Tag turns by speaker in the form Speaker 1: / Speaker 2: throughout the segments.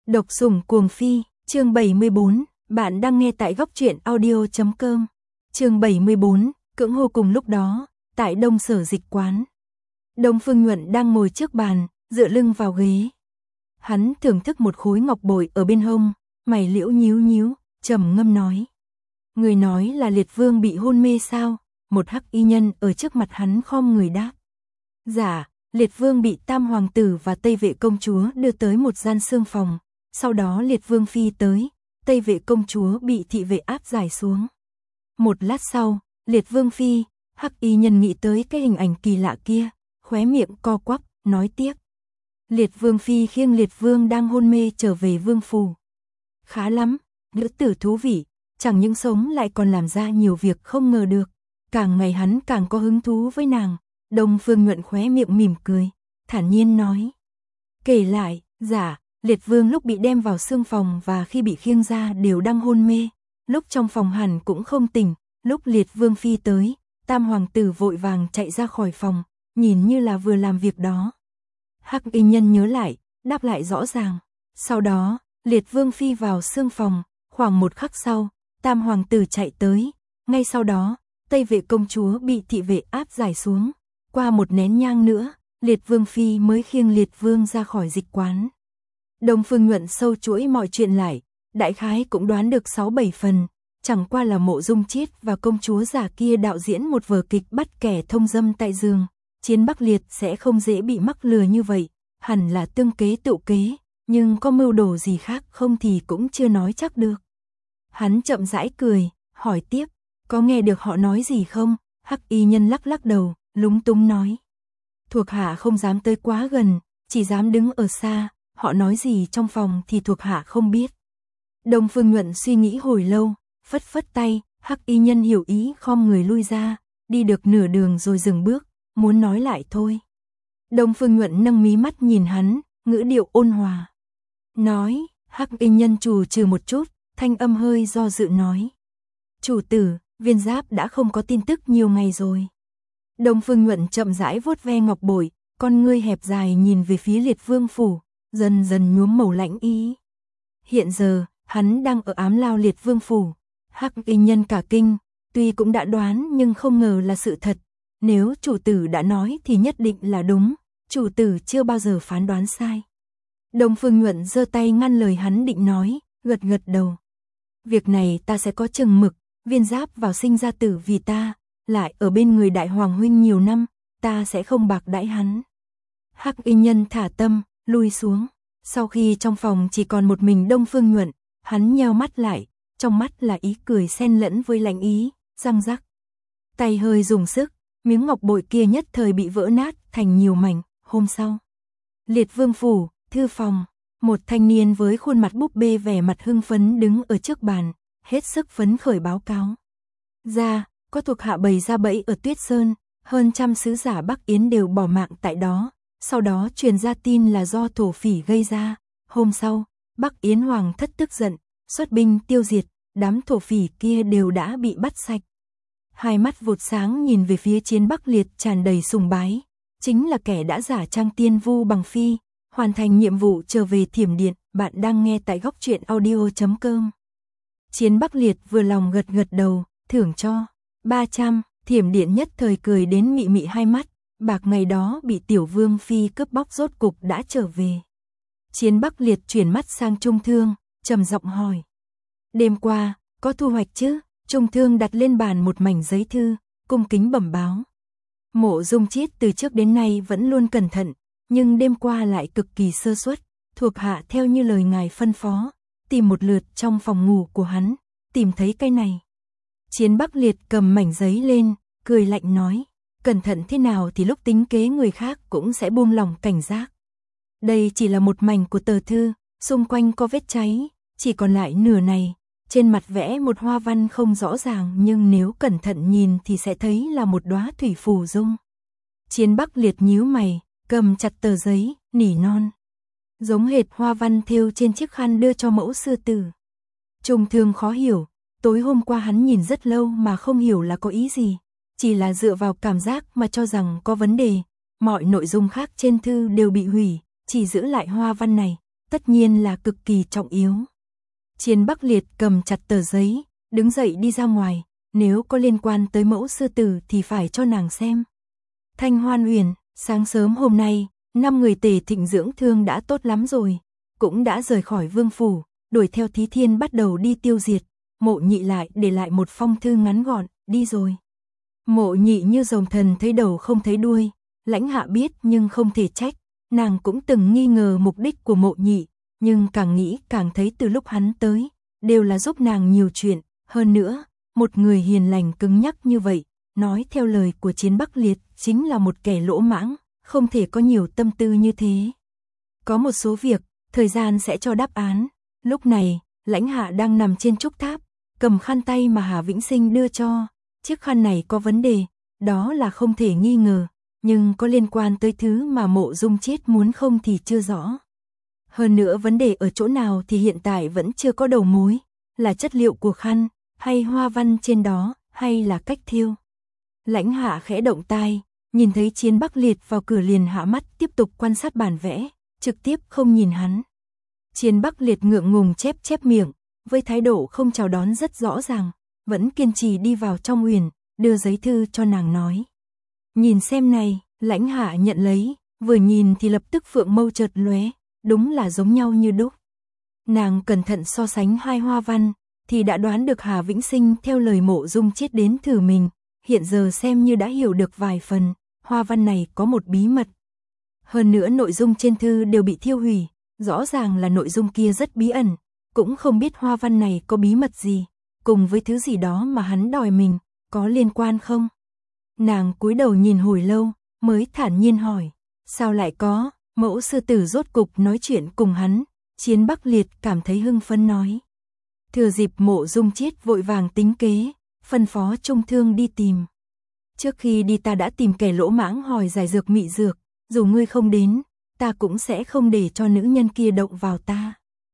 Speaker 1: Độc sủng cuồng phi, chương 74, bạn đang nghe tại góc truyện audio.com. Chương 74, cưỡng hô. Cùng lúc đó, tại Đông Sở dịch quán, Đông Phương Nhuận đang ngồi trước bàn, dựa lưng vào ghế. Hắn thưởng thức một khối ngọc bội ở bên hông, mày liễu nhíu nhíu, trầm ngâm nói: người nói là Liệt Vương bị hôn mê sao? Một hắc y nhân ở trước mặt hắn khom người đáp: dạ, Liệt Vương bị Tam hoàng tử và Tây vệ công chúa đưa tới một gian xương phòng, sau đó Liệt Vương phi tới, Tây vệ công chúa bị thị vệ áp giải xuống. Một lát sau, Liệt Vương phi, hắc y nhân nghĩ tới cái hình ảnh kỳ lạ kia, khóe miệng co quắp, nói tiếp: Liệt Vương phi khiêng Liệt Vương đang hôn mê trở về vương phủ. Khá lắm, nữ tử thú vị, chẳng những sống lại còn làm ra nhiều việc không ngờ được. Càng ngày hắn càng có hứng thú với nàng. Đông Phương Nhuận khóe miệng mỉm cười, thản nhiên nói: kể lại, dạ, Liệt Vương lúc bị đem vào xương phòng và khi bị khiêng ra đều đang hôn mê, lúc trong phòng hẳn cũng không tỉnh, lúc Liệt Vương phi tới, Tam hoàng tử vội vàng chạy ra khỏi phòng, nhìn như là vừa làm việc đó. Hắc y nhân nhớ lại, đáp lại rõ ràng. Sau đó, Liệt Vương phi vào xương phòng, khoảng một khắc sau, Tam hoàng tử chạy tới, ngay sau đó, Tây vệ công chúa bị thị vệ áp giải xuống. Qua một nén nhang nữa, Liệt Vương phi mới khiêng Liệt Vương ra khỏi dịch quán. Đông Phương Nhuận sâu chuỗi mọi chuyện lại, đại khái cũng đoán được 6-7 phần, chẳng qua là Mộ Dung Chiết và công chúa giả kia đạo diễn một vở kịch bắt kẻ thông dâm tại giường. Chiến Bắc Liệt sẽ không dễ bị mắc lừa như vậy, hẳn là tương kế tựu kế, nhưng có mưu đồ gì khác không thì cũng chưa nói chắc được. Hắn chậm rãi cười, hỏi tiếp: có nghe được họ nói gì không? Hắc y nhân lắc lắc đầu, lúng túng nói: thuộc hạ không dám tới quá gần, chỉ dám đứng ở xa, họ nói gì trong phòng thì thuộc hạ không biết. Đông Phương Nhuận suy nghĩ hồi lâu, phất phất tay, hắc y nhân hiểu ý khom người lui ra, đi được nửa đường rồi dừng bước, muốn nói lại thôi. Đông Phương Nhuận nâng mí mắt nhìn hắn, ngữ điệu ôn hòa. Nói, hắc y nhân trù trừ một chút, thanh âm hơi do dự nói: chủ tử, Viên Giáp đã không có tin tức nhiều ngày rồi. Đông Phương Nhuận chậm rãi vuốt ve ngọc bội, con ngươi hẹp dài nhìn về phía Liệt Vương phủ, dần dần nhuốm màu lãnh ý. Hiện giờ, hắn đang ở ám lao Liệt Vương phủ. Hắc y nhân cả kinh, tuy cũng đã đoán nhưng không ngờ là sự thật. Nếu chủ tử đã nói thì nhất định là đúng, chủ tử chưa bao giờ phán đoán sai. Đông Phương Nhuận giơ tay ngăn lời hắn định nói, gật gật đầu. Việc này ta sẽ có chừng mực, Viên Giáp vào sinh ra tử vì ta, lại ở bên người đại hoàng huynh nhiều năm, ta sẽ không bạc đãi hắn. Hắc y nhân thả tâm, lui xuống. Sau khi trong phòng chỉ còn một mình Đông Phương Nhuận, hắn nheo mắt lại, trong mắt là ý cười xen lẫn với lạnh ý, răng rắc. Tay hơi dùng sức, miếng ngọc bội kia nhất thời bị vỡ nát thành nhiều mảnh. Hôm sau, Liệt Vương phủ, thư phòng, một thanh niên với khuôn mặt búp bê vẻ mặt hưng phấn đứng ở trước bàn, hết sức phấn khởi báo cáo: ra, có thuộc hạ bày ra bẫy ở Tuyết Sơn, hơn trăm sứ giả Bắc Yến đều bỏ mạng tại đó, sau đó truyền ra tin là do thổ phỉ gây ra. Hôm sau, Bắc Yến hoàng thất tức giận, xuất binh tiêu diệt, đám thổ phỉ kia đều đã bị bắt sạch. Hai mắt vụt sáng nhìn về phía Chiến Bắc Liệt tràn đầy sùng bái, chính là kẻ đã giả trang tiên vu bằng phi, hoàn thành nhiệm vụ trở về Thiểm Điện. Bạn đang nghe tại góc truyện audio.com. Chiến Bắc Liệt vừa lòng gật gật đầu, thưởng cho 300. Thiểm Điện nhất thời cười đến mị mị hai mắt, bạc ngày đó bị Tiểu Vương phi cướp bóc rốt cục đã trở về. Chiến Bắc Liệt chuyển mắt sang Trung Thương, trầm giọng hỏi: đêm qua, có thu hoạch chứ? Trung Thương đặt lên bàn một mảnh giấy thư, cung kính bẩm báo: Mộ Dung Chiết từ trước đến nay vẫn luôn cẩn thận, nhưng đêm qua lại cực kỳ sơ suất, thuộc hạ theo như lời ngài phân phó, tìm một lượt trong phòng ngủ của hắn, tìm thấy cái này. Chiến Bắc Liệt cầm mảnh giấy lên, cười lạnh nói: cẩn thận thế nào thì lúc tính kế người khác cũng sẽ buông lỏng cảnh giác. Đây chỉ là một mảnh của tờ thư, xung quanh có vết cháy, chỉ còn lại nửa này, trên mặt vẽ một hoa văn không rõ ràng nhưng nếu cẩn thận nhìn thì sẽ thấy là một đóa thủy phù dung. Chiến Bắc Liệt nhíu mày, cầm chặt tờ giấy, nỉ non: giống hệt hoa văn thêu trên chiếc khăn đưa cho mẫu sư tử. Trung Thương khó hiểu, tối hôm qua hắn nhìn rất lâu mà không hiểu là có ý gì, chỉ là dựa vào cảm giác mà cho rằng có vấn đề, mọi nội dung khác trên thư đều bị hủy, chỉ giữ lại hoa văn này, tất nhiên là cực kỳ trọng yếu. Chiến Bắc Liệt cầm chặt tờ giấy, đứng dậy đi ra ngoài, nếu có liên quan tới mẫu sư tử thì phải cho nàng xem. Thanh Hoan Uyển, sáng sớm hôm nay, 5 người Tề Thịnh dưỡng thương đã tốt lắm rồi, cũng đã rời khỏi vương phủ, đuổi theo Thí Thiên bắt đầu đi tiêu diệt. Mộ Nhị lại để lại một phong thư ngắn gọn, đi rồi. Mộ Nhị như rồng thần thấy đầu không thấy đuôi, Lãnh Hạ biết nhưng không thể trách, nàng cũng từng nghi ngờ mục đích của Mộ Nhị, nhưng càng nghĩ càng thấy từ lúc hắn tới, đều là giúp nàng nhiều chuyện, hơn nữa, một người hiền lành cứng nhắc như vậy, nói theo lời của Chiến Bắc Liệt, chính là một kẻ lỗ mãng, không thể có nhiều tâm tư như thế. Có một số việc, thời gian sẽ cho đáp án. Lúc này, Lãnh Hạ đang nằm trên trúc tháp, cầm khăn tay mà Hà Vĩnh Sinh đưa cho. Chiếc khăn này có vấn đề, đó là không thể nghi ngờ, nhưng có liên quan tới thứ mà Mộ Dung Chiết muốn không thì chưa rõ. Hơn nữa vấn đề ở chỗ nào thì hiện tại vẫn chưa có đầu mối, là chất liệu của khăn, hay hoa văn trên đó, hay là cách thêu. Lãnh Hạ khẽ động tai, nhìn thấy Chiến Bắc Liệt vào cửa liền hạ mắt tiếp tục quan sát bản vẽ, trực tiếp không nhìn hắn. Chiến Bắc Liệt ngượng ngùng chép miệng, với thái độ không chào đón rất rõ ràng, vẫn kiên trì đi vào trong uyển, đưa giấy thư cho nàng nói. Nhìn xem này, Lãnh Hạ nhận lấy, vừa nhìn thì lập tức phượng mâu chợt lóe, đúng là giống nhau như đúc. Nàng cẩn thận so sánh hai hoa văn, thì đã đoán được Hà Vĩnh Sinh theo lời Mộ Dung Chiết đến thử mình, hiện giờ xem như đã hiểu được vài phần, hoa văn này có một bí mật. Hơn nữa nội dung trên thư đều bị thiêu hủy, rõ ràng là nội dung kia rất bí ẩn, cũng không biết hoa văn này có bí mật gì, cùng với thứ gì đó mà hắn đòi mình, có liên quan không? Nàng cúi đầu nhìn hồi lâu, mới thản nhiên hỏi, sao lại có? Mẫu sư tử rốt cục nói chuyện cùng hắn, Chiến Bắc Liệt cảm thấy hưng phấn nói. Thừa dịp Mộ Dung Chiết vội vàng tính kế, phân phó Trung Thương đi tìm. Trước khi đi ta đã tìm kẻ lỗ mãng hỏi giải dược mị dược, dù ngươi không đến, ta cũng sẽ không để cho nữ nhân kia động vào ta.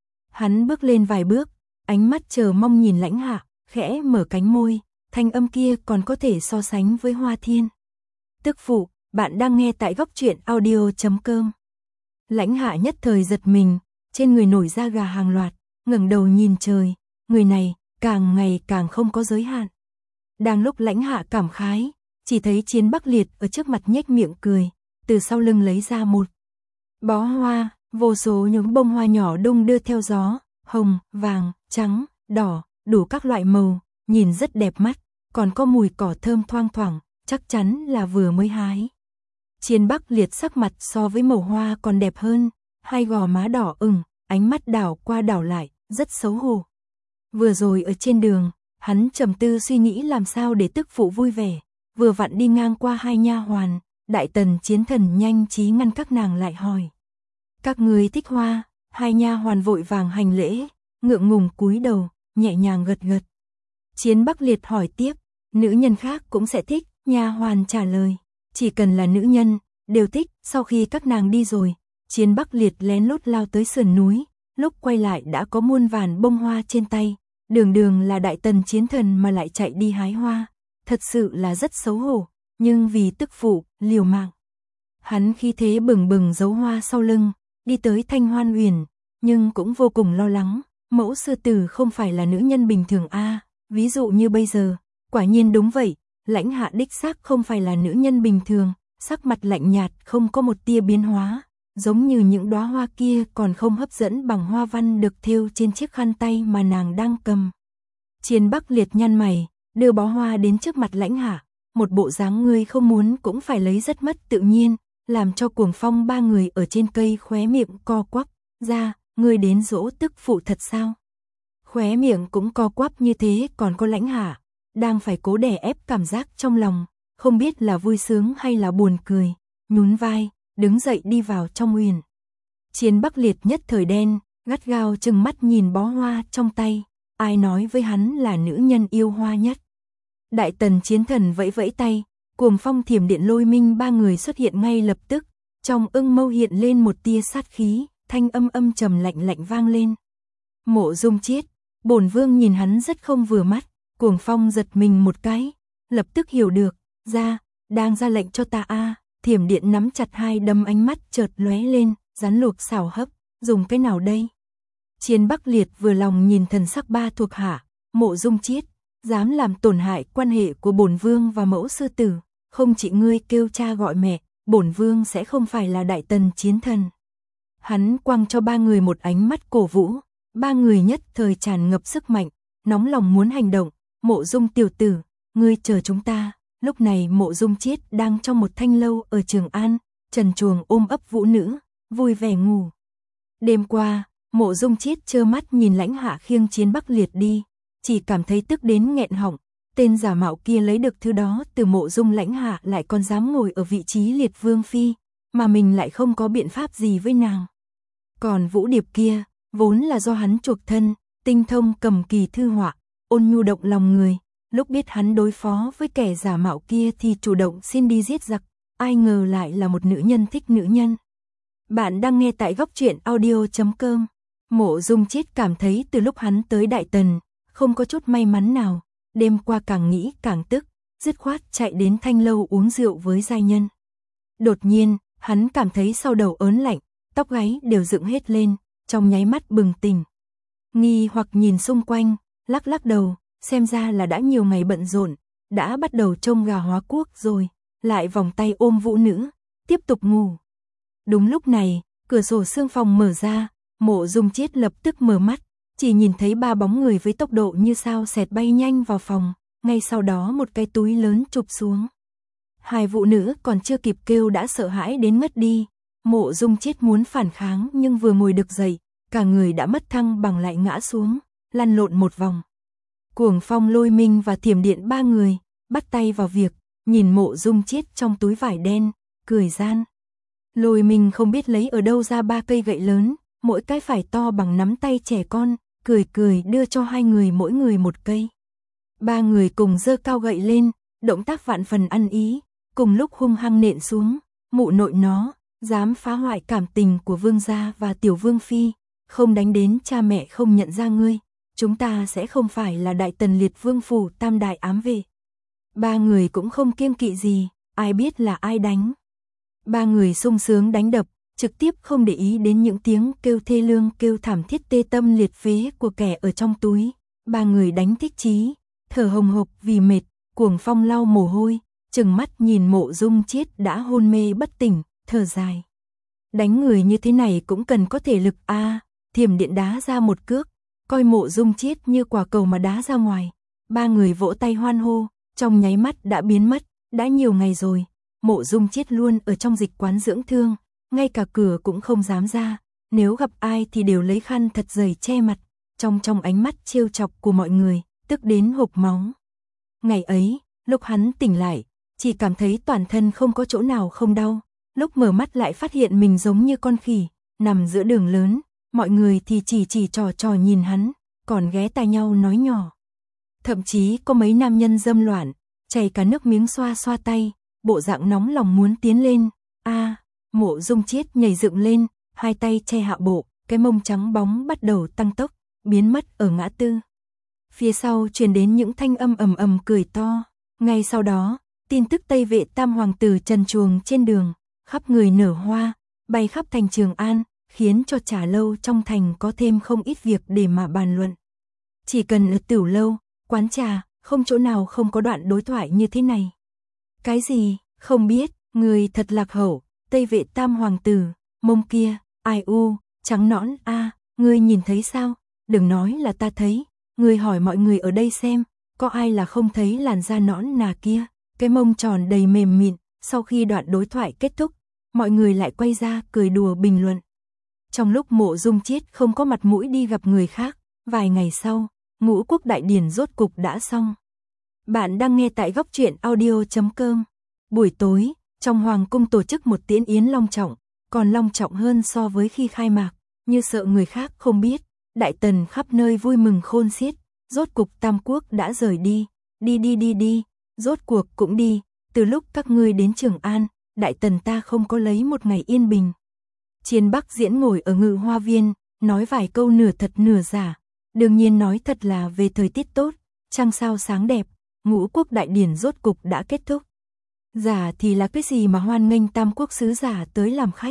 Speaker 1: Hắn bước lên vài bước, ánh mắt chờ mong nhìn Lãnh Hạ, khẽ mở cánh môi, thanh âm kia còn có thể so sánh với Hoa Thiên. Tức phụ, bạn đang nghe tại góc truyện audio.com. Lãnh Hạ nhất thời giật mình, trên người nổi da gà hàng loạt, ngẩng đầu nhìn trời, người này càng ngày càng không có giới hạn. Đang lúc Lãnh Hạ cảm khái, chỉ thấy Chiến Bắc Liệt ở trước mặt nhếch miệng cười, từ sau lưng lấy ra một bó hoa, vô số những bông hoa nhỏ đung đưa theo gió, hồng, vàng, trắng, đỏ, đủ các loại màu, nhìn rất đẹp mắt, còn có mùi cỏ thơm thoang thoảng, chắc chắn là vừa mới hái. Chiến Bắc Liệt sắc mặt so với màu hoa còn đẹp hơn, hai gò má đỏ ửng, ánh mắt đảo qua đảo lại, rất xấu hổ. Vừa rồi ở trên đường, hắn trầm tư suy nghĩ làm sao để tức phụ vui vẻ, vừa vặn đi ngang qua hai nha hoàn, Đại Tần Chiến Thần nhanh trí ngăn các nàng lại hỏi. Các người thích hoa? Hai nha hoàn vội vàng hành lễ, ngượng ngùng cúi đầu, nhẹ nhàng gật gật. Chiến Bắc Liệt hỏi tiếp, nữ nhân khác cũng sẽ thích, nha hoàn trả lời, chỉ cần là nữ nhân, đều thích. Sau khi các nàng đi rồi, Chiến Bắc Liệt lén lút lao tới sườn núi, lúc quay lại đã có muôn vàn bông hoa trên tay, đường là Đại Tần Chiến Thần mà lại chạy đi hái hoa, thật sự là rất xấu hổ, nhưng vì tức phụ, liều mạng. Hắn khí thế bừng bừng giấu hoa sau lưng, đi tới Thanh Hoan Uyển, nhưng cũng vô cùng lo lắng, mẫu sư tử không phải là nữ nhân bình thường a, ví dụ như bây giờ, quả nhiên đúng vậy, Lãnh Hạ đích xác không phải là nữ nhân bình thường, sắc mặt lạnh nhạt không có một tia biến hóa, giống như những đóa hoa kia còn không hấp dẫn bằng hoa văn được thêu trên chiếc khăn tay mà nàng đang cầm. Chiến Bắc Liệt nhăn mày, đưa bó hoa đến trước mặt Lãnh Hạ, một bộ dáng ngươi không muốn cũng phải lấy rất mất tự nhiên, làm cho Cuồng Phong ba người ở trên cây khóe miệng co quắp ra, ngươi đến dỗ tức phụ thật sao? Khóe miệng cũng co quắp như thế, còn có Lãnh Hạ đang phải cố đè ép cảm giác trong lòng, không biết là vui sướng hay là buồn cười, nhún vai, đứng dậy đi vào trong uyển. Chiến Bắc Liệt nhất thời đen, gắt gao trừng mắt nhìn bó hoa trong tay, ai nói với hắn là nữ nhân yêu hoa nhất. Đại Tần Chiến Thần vẫy vẫy tay, Cuồng Phong Thiểm Điện Lôi Minh ba người xuất hiện ngay lập tức, trong ưng mâu hiện lên một tia sát khí, thanh âm trầm lạnh vang lên. Mộ Dung Chiết, bổn vương nhìn hắn rất không vừa mắt. Cuồng Phong giật mình một cái, lập tức hiểu được, đang ra lệnh cho ta a. Thiểm Điện nắm chặt hai đấm, ánh mắt chợt lóe lên, rắn luộc xảo hấp, dùng cái nào đây? Chiến Bắc Liệt vừa lòng nhìn thần sắc ba thuộc hạ, Mộ Dung Chiết, dám làm tổn hại quan hệ của bổn vương và mẫu sư tử, không chỉ ngươi kêu cha gọi mẹ, bổn vương sẽ không phải là đại tần chiến thần. Hắn quăng cho ba người một ánh mắt cổ vũ, ba người nhất thời tràn ngập sức mạnh, nóng lòng muốn hành động. Mộ Dung tiểu tử, ngươi chờ chúng ta. Lúc này Mộ Dung Chiết đang trong một thanh lâu ở Trường An, trần truồng ôm ấp vũ nữ, vui vẻ ngủ. Đêm qua, Mộ Dung Chiết trơ mắt nhìn Lãnh Hạ khiêng Chiến Bắc Liệt đi, chỉ cảm thấy tức đến nghẹn họng. Tên giả mạo kia lấy được thứ đó từ Mộ Dung Lãnh Hạ lại còn dám ngồi ở vị trí liệt vương phi, mà mình lại không có biện pháp gì với nàng. Còn Vũ Điệp kia, vốn là do hắn chuộc thân, tinh thông cầm kỳ thư họa, ôn nhu động lòng người, lúc biết hắn đối phó với kẻ giả mạo kia thì chủ động xin đi giết giặc, ai ngờ lại là một nữ nhân thích nữ nhân. Bạn đang nghe tại góc truyện audio.com. Mộ Dung Chiết cảm thấy từ lúc hắn tới Đại Tần, không có chút may mắn nào, đêm qua càng nghĩ càng tức, dứt khoát chạy đến thanh lâu uống rượu với giai nhân. Đột nhiên, hắn cảm thấy sau đầu ớn lạnh, tóc gáy đều dựng hết lên, trong nháy mắt bừng tỉnh. Nghi hoặc nhìn xung quanh, lắc lắc đầu, xem ra là đã nhiều ngày bận rộn, đã bắt đầu trông gà hóa quốc rồi, lại vòng tay ôm vũ nữ, tiếp tục ngủ. Đúng lúc này, cửa sổ xương phòng mở ra, Mộ Dung Chiết lập tức mở mắt, chỉ nhìn thấy ba bóng người với tốc độ như sao xẹt bay nhanh vào phòng, ngay sau đó một cái túi lớn chụp xuống. Hai vũ nữ còn chưa kịp kêu đã sợ hãi đến ngất đi. Mộ Dung Chiết muốn phản kháng nhưng vừa ngồi được dậy, cả người đã mất thăng bằng lại ngã xuống, lăn lộn một vòng. Cuồng Phong, Lôi Minh và Thiểm Điện ba người bắt tay vào việc, nhìn Mộ Dung Chiết trong túi vải đen, cười gian. Lôi Minh không biết lấy ở đâu ra ba cây gậy lớn, mỗi cái phải to bằng nắm tay trẻ con, cười cười đưa cho hai người mỗi người một cây. Ba người cùng giơ cao gậy lên, động tác vạn phần ăn ý, cùng lúc hung hăng nện xuống. Mụ nội nó, dám phá hoại cảm tình của vương gia và tiểu vương phi, không đánh đến cha mẹ không nhận ra ngươi, chúng ta sẽ không phải là Đại Tần liệt vương phủ tam đại ám vệ. Ba người cũng không kiêng kỵ gì, ai biết là ai đánh. Ba người sung sướng đánh đập, trực tiếp không để ý đến những tiếng kêu thê lương, kêu thảm thiết tê tâm liệt phế của kẻ ở trong túi. Ba người đánh thích chí, thở hồng hộc vì mệt. Cuồng Phong lau mồ hôi, trừng mắt nhìn Mộ Dung Chiết đã hôn mê bất tỉnh, thở dài. Đánh người như thế này cũng cần có thể lực a. Thiểm Điện đá ra một cước, coi Mộ Dung Chiết như quả cầu mà đá ra ngoài. Ba người vỗ tay hoan hô, trong nháy mắt đã biến mất. Đã nhiều ngày rồi, Mộ Dung Chiết luôn ở trong dịch quán dưỡng thương, ngay cả cửa cũng không dám ra, nếu gặp ai thì đều lấy khăn thật dày che mặt. Trong ánh mắt trêu chọc của mọi người, tức đến hộc máu. Ngày ấy, lúc hắn tỉnh lại, chỉ cảm thấy toàn thân không có chỗ nào không đau, lúc mở mắt lại phát hiện mình giống như con khỉ, nằm giữa đường lớn, mọi người thì chỉ trò nhìn hắn, còn ghé tai nhau nói nhỏ. Thậm chí có mấy nam nhân dâm loạn, chảy cả nước miếng xoa xoa tay, bộ dạng nóng lòng muốn tiến lên. Mộ Dung Chiết nhảy dựng lên, hai tay che hạ bộ, cái mông trắng bóng bắt đầu tăng tốc, biến mất ở ngã tư. Phía sau truyền đến những thanh âm ầm ầm cười to. Ngay sau đó, tin tức Tây Vệ tam hoàng tử trần truồng trên đường, khắp người nở hoa, bay khắp thành Trường An, khiến cho trà lâu trong thành có thêm không ít việc để mà bàn luận. Chỉ cần ở tiểu lâu, quán trà, không chỗ nào không có đoạn đối thoại như thế này. Cái gì, không biết, người thật lạc hậu, Tây Vệ tam hoàng tử, mông kia, ai u, trắng nõn ngươi nhìn thấy sao? Đừng nói là ta thấy, ngươi hỏi mọi người ở đây xem, có ai là không thấy làn da nõn nà kia, cái mông tròn đầy mềm mịn. Sau khi đoạn đối thoại kết thúc, mọi người lại quay ra cười đùa bình luận. Trong lúc Mộ Dung Chiết không có mặt mũi đi gặp người khác, vài ngày sau, Ngũ Quốc đại điển rốt cục đã xong. Bạn đang nghe tại góc truyện audio.com. Buổi tối, trong hoàng cung tổ chức một tiễn yến long trọng, còn long trọng hơn so với khi khai mạc, như sợ người khác không biết, Đại Tần khắp nơi vui mừng khôn xiết, rốt cục Tam Quốc đã rời đi, đi, rốt cuộc cũng đi, từ lúc các ngươi đến Trường An, Đại Tần ta không có lấy một ngày yên bình. Chiến Bắc Diễn ngồi ở Ngự Hoa Viên, nói vài câu nửa thật nửa giả, đương nhiên nói thật là về thời tiết tốt, trăng sao sáng đẹp, Ngũ Quốc đại điển rốt cục đã kết thúc. Giả thì là cái gì mà hoan nghênh Tam Quốc sứ giả tới làm khách,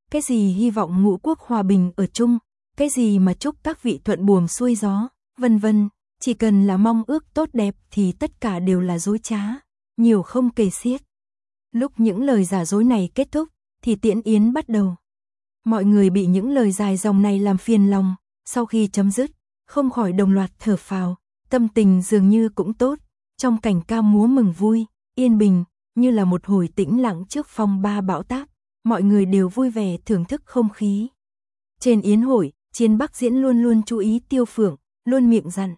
Speaker 1: cái gì hy vọng ngũ quốc hòa bình ở chung, cái gì mà chúc các vị thuận buồm xuôi gió, vân vân, chỉ cần là mong ước tốt đẹp thì tất cả đều là dối trá, nhiều không kể xiết. Lúc những lời giả dối này kết thúc, thì tiễn yến bắt đầu. Mọi người bị những lời dài dòng này làm phiền lòng, sau khi chấm dứt, không khỏi đồng loạt thở phào, tâm tình dường như cũng tốt, trong cảnh ca múa mừng vui, yên bình, như là một hồi tĩnh lặng trước phong ba bão táp, mọi người đều vui vẻ thưởng thức không khí. Trên yến hội, Chiến Bắc Diễn luôn luôn chú ý Tiêu Phượng, luôn miệng dặn.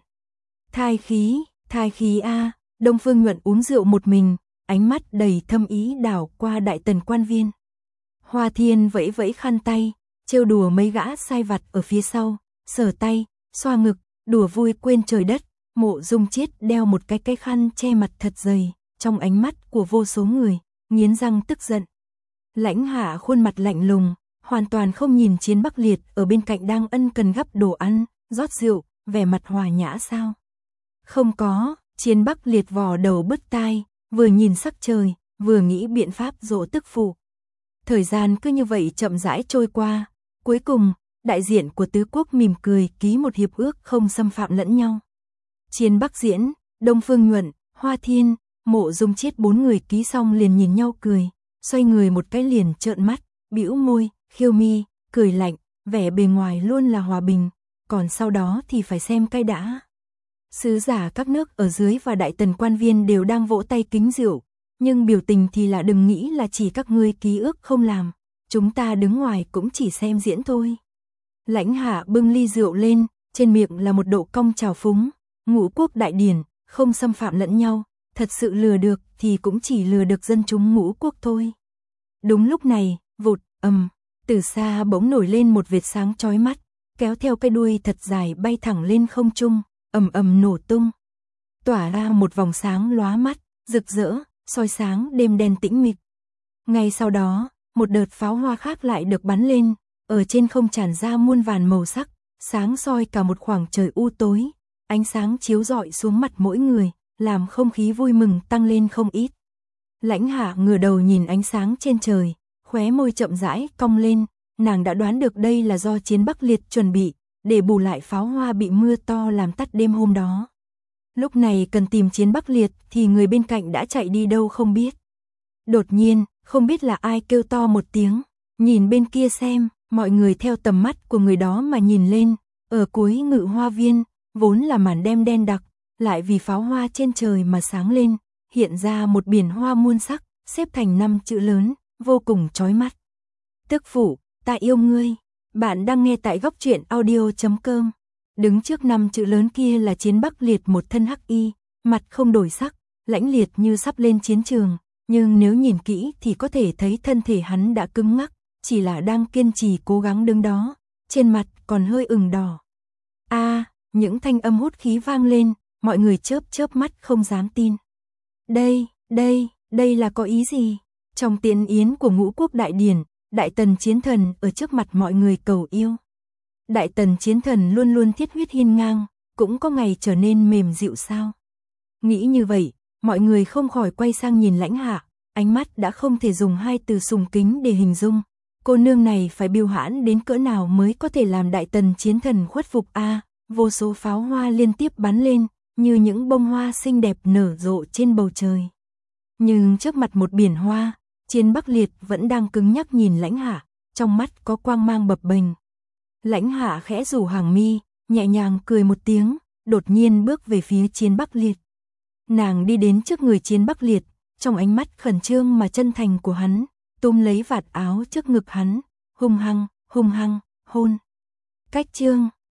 Speaker 1: Thai khí a. Đông Phương Nhuận uống rượu một mình, ánh mắt đầy thâm ý đảo qua đại tần quan viên. Hoa Thiên vẫy vẫy khăn tay, trêu đùa mấy gã sai vặt ở phía sau, sờ tay, xoa ngực, đùa vui quên trời đất. Mộ Dung Chiết đeo một cái khăn che mặt thật dày, trong ánh mắt của vô số người, nghiến răng tức giận. Lãnh Hạ khuôn mặt lạnh lùng, hoàn toàn không nhìn Chiến Bắc Liệt ở bên cạnh đang ân cần gắp đồ ăn, rót rượu, vẻ mặt hòa nhã sao? Không có, Chiến Bắc Liệt vò đầu bứt tai, vừa nhìn sắc trời, vừa nghĩ biện pháp dỗ tức phụ. Thời gian cứ như vậy chậm rãi trôi qua, cuối cùng, đại diện của tứ quốc mỉm cười ký một hiệp ước không xâm phạm lẫn nhau. Chiến Bắc Diễn, Đông Phương Nhuận, Hoa Thiên, Mộ Dung Chiết bốn người ký xong liền nhìn nhau cười, xoay người một cái liền trợn mắt, bĩu môi, khiêu mi, cười lạnh, vẻ bề ngoài luôn là hòa bình, còn sau đó thì phải xem cái đã. Sứ giả các nước ở dưới và đại tần quan viên đều đang vỗ tay kính rượu, nhưng biểu tình thì là đừng nghĩ là chỉ các ngươi ký ước không làm, chúng ta đứng ngoài cũng chỉ xem diễn thôi. Lãnh Hạ bưng ly rượu lên, trên miệng là một độ cong trào phúng, ngũ quốc đại điển, không xâm phạm lẫn nhau, thật sự lừa được thì cũng chỉ lừa được dân chúng ngũ quốc thôi. Đúng lúc này, vụt, từ xa bỗng nổi lên một vệt sáng chói mắt, kéo theo cái đuôi thật dài bay thẳng lên không trung, nổ tung. Tỏa ra một vòng sáng lóa mắt, rực rỡ, soi sáng đêm đen tĩnh mịch. Ngay sau đó, một đợt pháo hoa khác lại được bắn lên, ở trên không tràn ra muôn vàn màu sắc, sáng soi cả một khoảng trời u tối, ánh sáng chiếu rọi xuống mặt mỗi người, làm không khí vui mừng tăng lên không ít. Lãnh Hạ ngửa đầu nhìn ánh sáng trên trời, khóe môi chậm rãi cong lên, nàng đã đoán được đây là do Chiến Bắc Liệt chuẩn bị, để bù lại pháo hoa bị mưa to làm tắt đêm hôm đó. Lúc này cần tìm Chiến Bắc Liệt thì người bên cạnh đã chạy đi đâu không biết. Đột nhiên, không biết là ai kêu to một tiếng, nhìn bên kia xem, mọi người theo tầm mắt của người đó mà nhìn lên, ở cuối Ngự Hoa Viên, vốn là màn đêm đen đặc, lại vì pháo hoa trên trời mà sáng lên, hiện ra một biển hoa muôn sắc, xếp thành 5 chữ lớn, vô cùng chói mắt. Tức phụ, ta yêu ngươi. Bạn đang nghe tại góc truyện audio.com. Đứng trước 5 chữ lớn kia là Chiến Bắc Liệt một thân hắc y, mặt không đổi sắc, lãnh liệt như sắp lên chiến trường, nhưng nếu nhìn kỹ thì có thể thấy thân thể hắn đã cứng ngắc, chỉ là đang kiên trì cố gắng đứng đó, trên mặt còn hơi ửng đỏ. Những thanh âm hút khí vang lên, mọi người chớp chớp mắt không dám tin. Đây là có ý gì? Trong tiễn yến của ngũ quốc đại điển, Đại Tần Chiến Thần ở trước mặt mọi người cầu yêu. Đại Tần Chiến Thần luôn luôn thiết huyết hiên ngang, cũng có ngày trở nên mềm dịu sao? Nghĩ như vậy, mọi người không khỏi quay sang nhìn Lãnh Hạ, ánh mắt đã không thể dùng hai từ sùng kính để hình dung. Cô nương này phải biêu hãn đến cỡ nào mới có thể làm Đại Tần Chiến Thần khuất phục a? Vô số pháo hoa liên tiếp bắn lên, như những bông hoa xinh đẹp nở rộ trên bầu trời. Nhưng trước mặt một biển hoa, Chiến Bắc Liệt vẫn đang cứng nhắc nhìn Lãnh Hạ, trong mắt có quang mang bập bềnh. Lãnh Hạ khẽ rủ hàng mi, nhẹ nhàng cười một tiếng, đột nhiên bước về phía Chiến Bắc Liệt. Nàng đi đến trước người Chiến Bắc Liệt, trong ánh mắt khẩn trương mà chân thành của hắn, túm lấy vạt áo trước ngực hắn, hung hăng, hôn. Cách chương